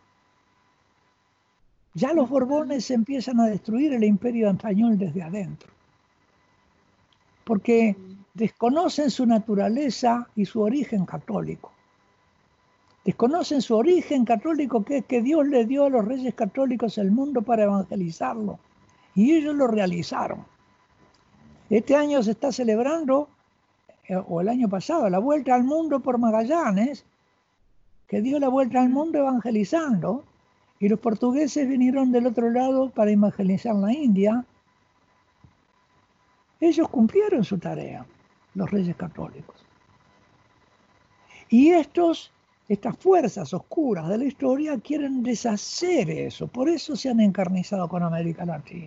Ya los Borbones empiezan a destruir el imperio español desde adentro, porque desconocen su naturaleza y su origen católico. Desconocen su origen católico, que es que Dios le dio a los reyes católicos el mundo para evangelizarlo, y ellos lo realizaron. Este año se está celebrando, o el año pasado, la vuelta al mundo por Magallanes, que dio la vuelta al mundo evangelizando, y los portugueses vinieron del otro lado para evangelizar la India. Ellos cumplieron su tarea, los reyes católicos. Y estas fuerzas oscuras de la historia quieren deshacer eso. Por eso se han encarnizado con América Latina.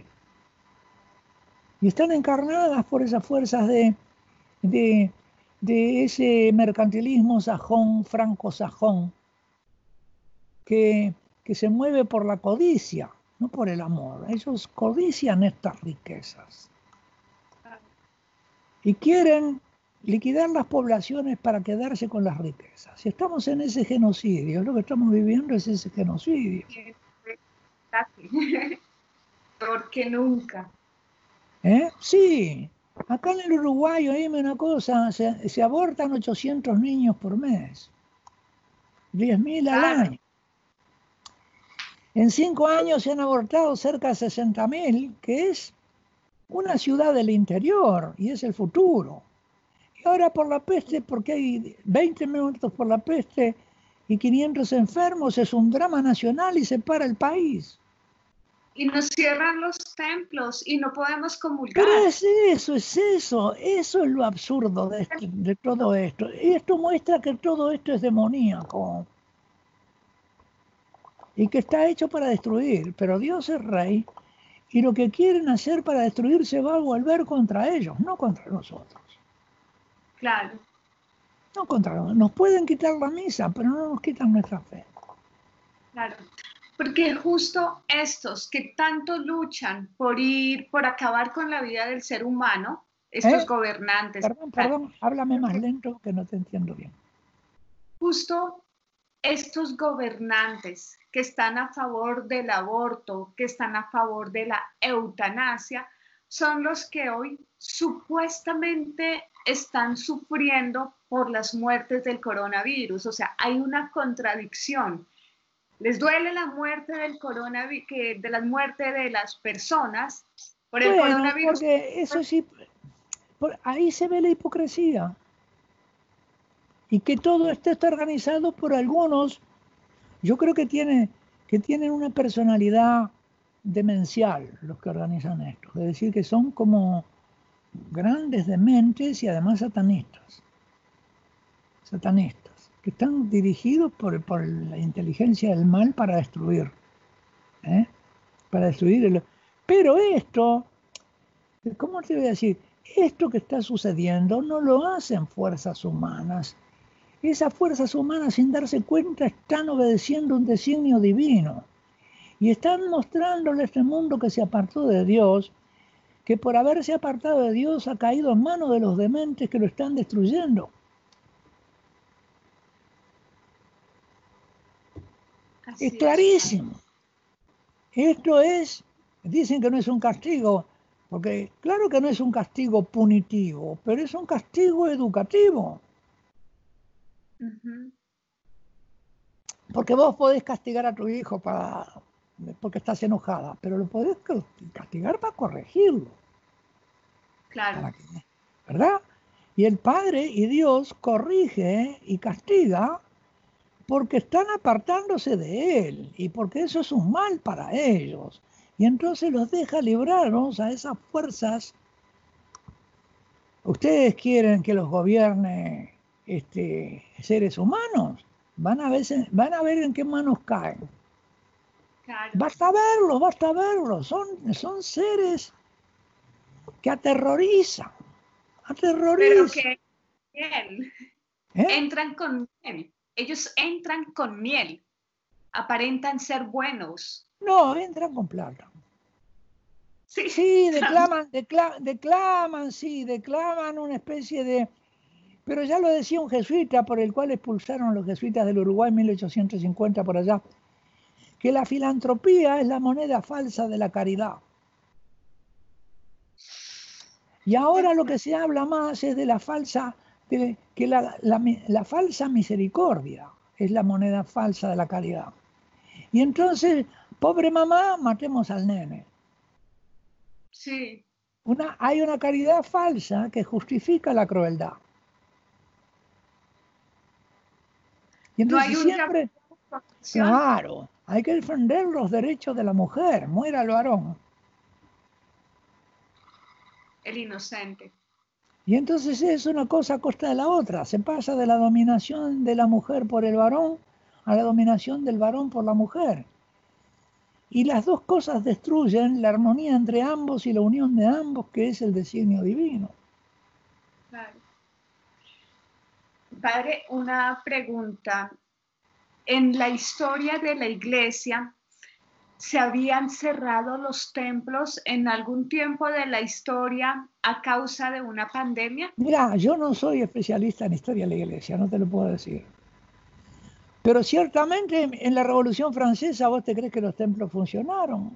Y están encarnadas por esas fuerzas de ese mercantilismo sajón, franco-sajón, que se mueve por la codicia, no por el amor. Ellos codician estas riquezas. Y quieren liquidar las poblaciones para quedarse con las riquezas. Si estamos en ese genocidio, lo que estamos viviendo es ese genocidio. Peor que nunca. Sí, acá en el Uruguay, oíme una cosa, se abortan 800 niños por mes, 10.000 al año. En 5 años se han abortado cerca de 60.000, que es una ciudad del interior y es el futuro. Y ahora por la peste, porque hay 20 muertos por la peste y 500 enfermos, es un drama nacional y se para el país. Y nos cierran los templos y no podemos comulgar. Pero es eso es lo absurdo de todo esto. Y esto muestra que todo esto es demoníaco y que está hecho para destruir, pero Dios es rey y lo que quieren hacer para destruir se va a volver contra ellos, no contra nosotros. Claro. No contra nosotros. Nos pueden quitar la misa, pero no nos quitan nuestra fe. Claro. Porque justo estos que tanto luchan por acabar con la vida del ser humano, estos gobernantes. Perdón, háblame más lento que no te entiendo bien. Justo estos gobernantes que están a favor del aborto, que están a favor de la eutanasia, son los que hoy supuestamente están sufriendo por las muertes del coronavirus. O sea, hay una contradicción. Les duele la muerte del coronavirus, de la muerte de las personas por el coronavirus. Porque eso sí, ahí se ve la hipocresía. Y que todo esto está organizado por algunos, yo creo que tienen una personalidad demencial los que organizan esto. Es decir, que son como grandes dementes y además satanistas. Satanistas, que están dirigidos por la inteligencia del mal para destruir. Para destruir. Pero esto, ¿cómo te voy a decir? Esto que está sucediendo no lo hacen fuerzas humanas. Esas fuerzas humanas, sin darse cuenta, están obedeciendo un designio divino. Y están mostrándole a este mundo que se apartó de Dios, que por haberse apartado de Dios ha caído en manos de los dementes que lo están destruyendo. Es clarísimo. Esto dicen que no es un castigo, Porque claro que no es un castigo punitivo, pero es un castigo educativo. Porque vos podés castigar a tu hijo porque estás enojada, pero lo podés castigar para corregirlo. Claro. ¿Verdad? Y el Padre y Dios corrige y castiga porque están apartándose de Él y porque eso es un mal para ellos. Y entonces los deja librarnos a esas fuerzas. ¿Ustedes quieren que los gobierne seres humanos? Van a ver en qué manos caen. Claro. Basta verlos. Son seres que aterrorizan. Pero que miel. ¿Eh? Entran con miel. Ellos entran con miel. Aparentan ser buenos. No, entran con plata. Sí, Sí, declaman una especie de... Pero ya lo decía un jesuita, por el cual expulsaron los jesuitas del Uruguay en 1850 por allá, que la filantropía es la moneda falsa de la caridad. Y ahora lo que se habla más es de la falsa, la falsa misericordia es la moneda falsa de la caridad. Y entonces, pobre mamá, matemos al nene. Sí. Hay una caridad falsa que justifica la crueldad. Y entonces No hay siempre, claro, hay que defender los derechos de la mujer, muera el varón. El inocente. Y entonces es una cosa a costa de la otra. Se pasa de la dominación de la mujer por el varón a la dominación del varón por la mujer. Y las dos cosas destruyen la armonía entre ambos y la unión de ambos, que es el designio divino. Claro. Padre, una pregunta. En la historia de la iglesia, ¿se habían cerrado los templos en algún tiempo de la historia a causa de una pandemia? Mira, yo no soy especialista en historia de la iglesia, no te lo puedo decir. Pero ciertamente en la Revolución Francesa, ¿vos te crees que los templos funcionaron?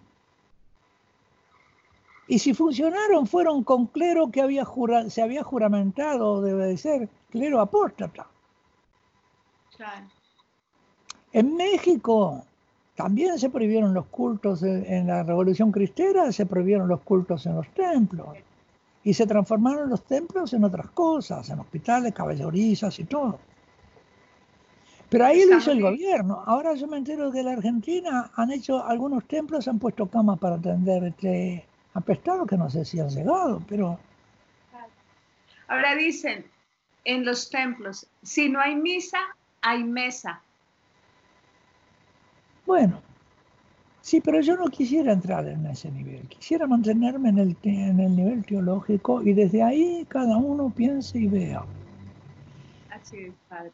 Y si funcionaron, fueron con clero que se había juramentado, debe de ser, clero apóstata. Claro. En México también se prohibieron los cultos, en la Revolución Cristera se prohibieron los cultos en los templos. Y se transformaron los templos en otras cosas, en hospitales, caballerizas y todo. Pero ahí lo hizo el gobierno. Ahora yo me entero que en la Argentina algunos templos han puesto camas para atender apestados, que no sé si han llegado, pero... Ahora dicen en los templos, si no hay misa, hay mesa. Bueno, sí, pero yo no quisiera entrar en ese nivel. Quisiera mantenerme en el nivel teológico y desde ahí cada uno piense y vea. Así es, Padre.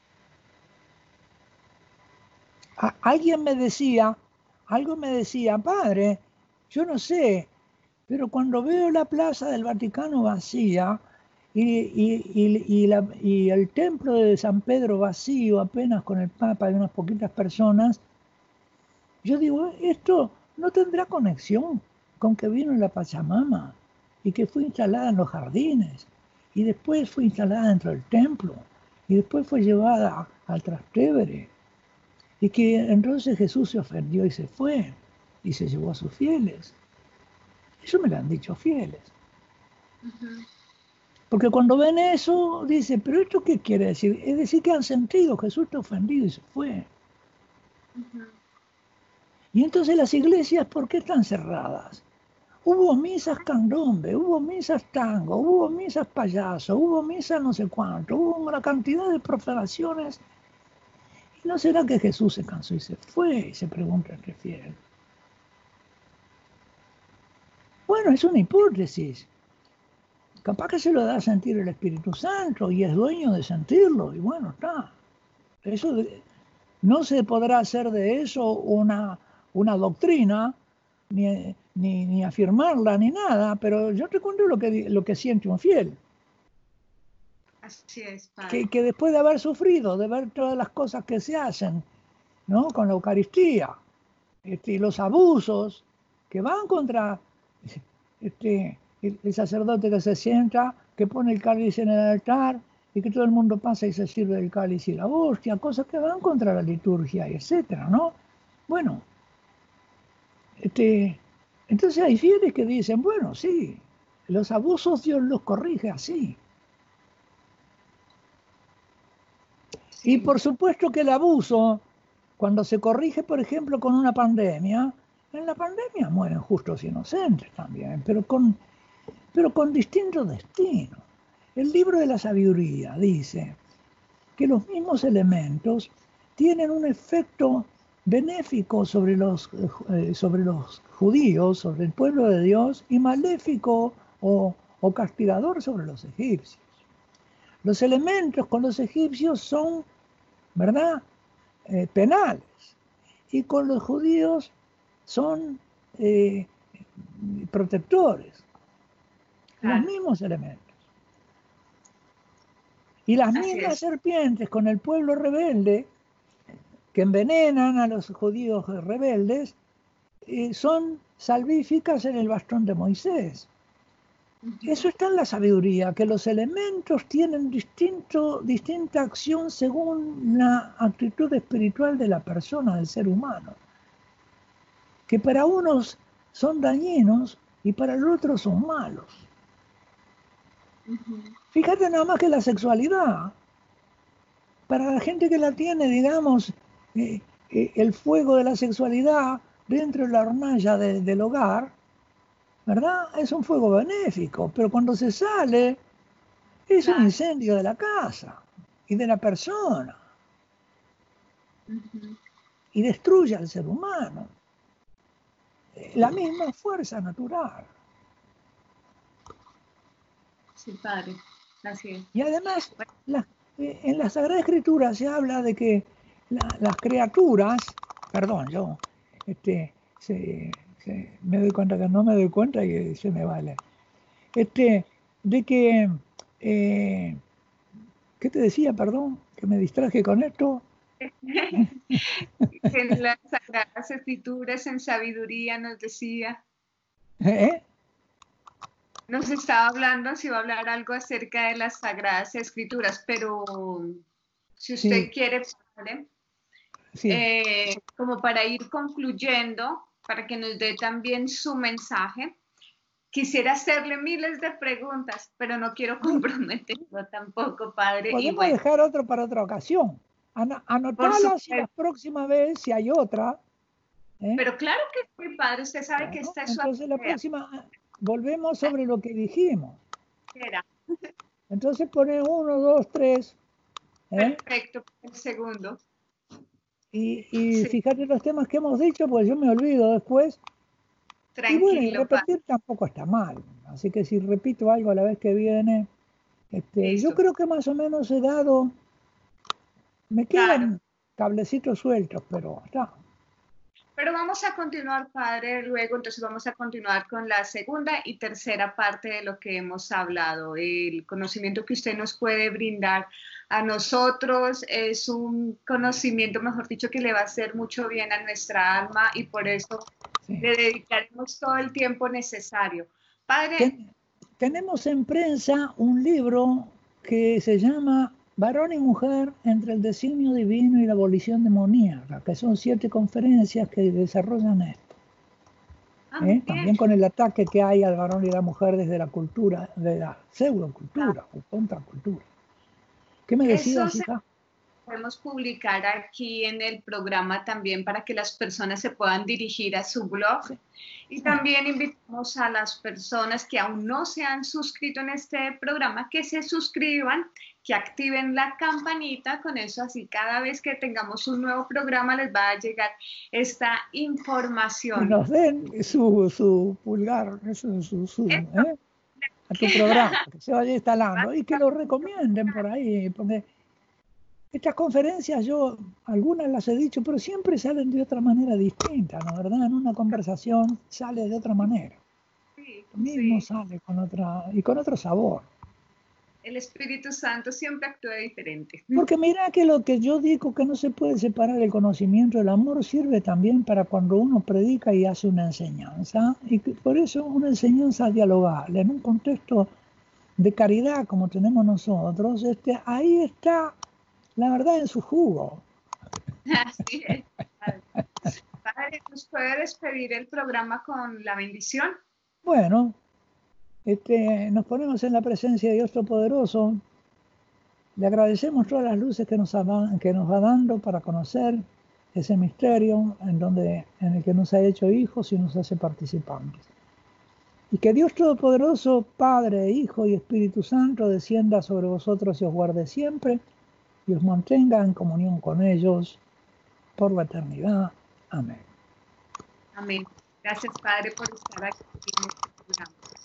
Algo me decía, padre, yo no sé, pero cuando veo la plaza del Vaticano vacía y el templo de San Pedro vacío, apenas con el Papa y unas poquitas personas, yo digo, esto no tendrá conexión con que vino la Pachamama y que fue instalada en los jardines y después fue instalada dentro del templo y después fue llevada al Trastevere. Y que entonces Jesús se ofendió y se fue y se llevó a sus fieles. Eso me lo han dicho fieles. Porque cuando ven eso, dicen, pero ¿esto qué quiere decir? Es decir, que han sentido, Jesús está ofendido y se fue. Y entonces las iglesias, ¿por qué están cerradas? Hubo misas candombe, hubo misas tango, hubo misas payaso, hubo misas no sé cuánto, hubo una cantidad de profanaciones. ¿Y no será que Jesús se cansó y se fue? Y se pregunta entre fieles. Bueno, es una hipótesis. Capaz que se lo da a sentir el Espíritu Santo y es dueño de sentirlo. Y bueno, está. Eso no se podrá hacer de eso una doctrina, ni afirmarla, ni nada, pero yo te cuento lo que siente un fiel. Así es, Padre. Que después de haber sufrido, de ver todas las cosas que se hacen, ¿no? Con la Eucaristía, y los abusos que van contra el sacerdote que se sienta, que pone el cáliz en el altar y que todo el mundo pasa y se sirve del cáliz y la hostia, cosas que van contra la liturgia, etcétera, ¿no? Bueno, entonces hay fieles que dicen, bueno, sí, los abusos Dios los corrige así. Y por supuesto que el abuso, cuando se corrige, por ejemplo, con una pandemia, en la pandemia mueren justos e inocentes también, pero con distinto destino. El libro de la sabiduría dice que los mismos elementos tienen un efecto benéfico sobre los judíos, sobre el pueblo de Dios, y maléfico o castigador sobre los egipcios. Los elementos con los egipcios son, ¿verdad?, penales, y con los judíos son protectores. Los mismos elementos. Y las mismas serpientes con el pueblo rebelde, que envenenan a los judíos rebeldes, son salvíficas en el bastón de Moisés. Eso está en la sabiduría, que los elementos tienen distinta acción según la actitud espiritual de la persona, del ser humano. Que para unos son dañinos y para los otros son malos. Fíjate nada más que la sexualidad, para la gente que la tiene, digamos, el fuego de la sexualidad dentro de la hornalla del hogar, ¿verdad? Es un fuego benéfico, pero cuando se sale, es un incendio de la casa y de la persona. Y destruye al ser humano. La misma fuerza natural. Sí, padre. Así es. Y además, en la Sagrada Escritura se habla de que las criaturas, perdón, yo me doy cuenta que no me doy cuenta y se me vale. De que, ¿qué te decía, perdón? Que me distraje con esto. En las Sagradas Escrituras, en sabiduría, nos decía. Nos estaba hablando, si iba a hablar algo acerca de las Sagradas Escrituras, pero si usted quiere, padre, como para ir concluyendo, para que nos dé también su mensaje, quisiera hacerle miles de preguntas, pero no quiero comprometerlo tampoco, padre. Podemos dejar otro para otra ocasión. Anotalas y la próxima vez, si hay otra. Pero claro que sí, padre, usted sabe que esta es su Entonces la próxima volvemos sobre lo que dijimos. Entonces pone 1, 2, 3. Perfecto, el segundo. Y fíjate los temas que hemos dicho, pues yo me olvido después. Tranquilo, y bueno, y repetir tampoco está mal. Así que si repito algo a la vez que viene, yo creo que más o menos he dado, me quedan cablecitos sueltos, pero está. Pero vamos a continuar, padre, luego, entonces vamos a continuar con la segunda y tercera parte de lo que hemos hablado. El conocimiento que usted nos puede brindar a nosotros es un conocimiento, mejor dicho, que le va a hacer mucho bien a nuestra alma y por eso le dedicaremos todo el tiempo necesario. Padre. Tenemos en prensa un libro que se llama Varón y Mujer entre el designio divino y la abolición demoníaca, que son 7 conferencias que desarrollan esto. También con el ataque que hay al varón y la mujer desde la cultura, de la pseudocultura o contracultura. ¿Qué me decías, hija? Podemos publicar aquí en el programa también para que las personas se puedan dirigir a su blog. Y también invitamos a las personas que aún no se han suscrito en este programa que se suscriban, que activen la campanita. Con eso, así cada vez que tengamos un nuevo programa les va a llegar esta información. Y nos den su pulgar, a tu programa, que se vaya instalando y que lo recomienden por ahí, porque estas conferencias yo algunas las he dicho, pero siempre salen de otra manera distinta, ¿no? ¿Verdad? En una conversación sale de otra manera. Mismo sale con otra y con otro sabor. El Espíritu Santo siempre actúa diferente. Porque mira que lo que yo digo que no se puede separar el conocimiento del amor sirve también para cuando uno predica y hace una enseñanza. Y por eso una enseñanza dialogable en un contexto de caridad como tenemos nosotros, ahí está la verdad en su jugo. Así es. Padre, ¿nos puede despedir el programa con la bendición? Bueno, nos ponemos en la presencia de Dios Todopoderoso. Le agradecemos todas las luces que nos va dando para conocer ese misterio en el que nos ha hecho hijos y nos hace participantes. Y que Dios Todopoderoso, Padre, Hijo y Espíritu Santo, descienda sobre vosotros y os guarde siempre y os mantenga en comunión con ellos por la eternidad. Amén. Amén. Gracias, Padre, por estar aquí en este programa.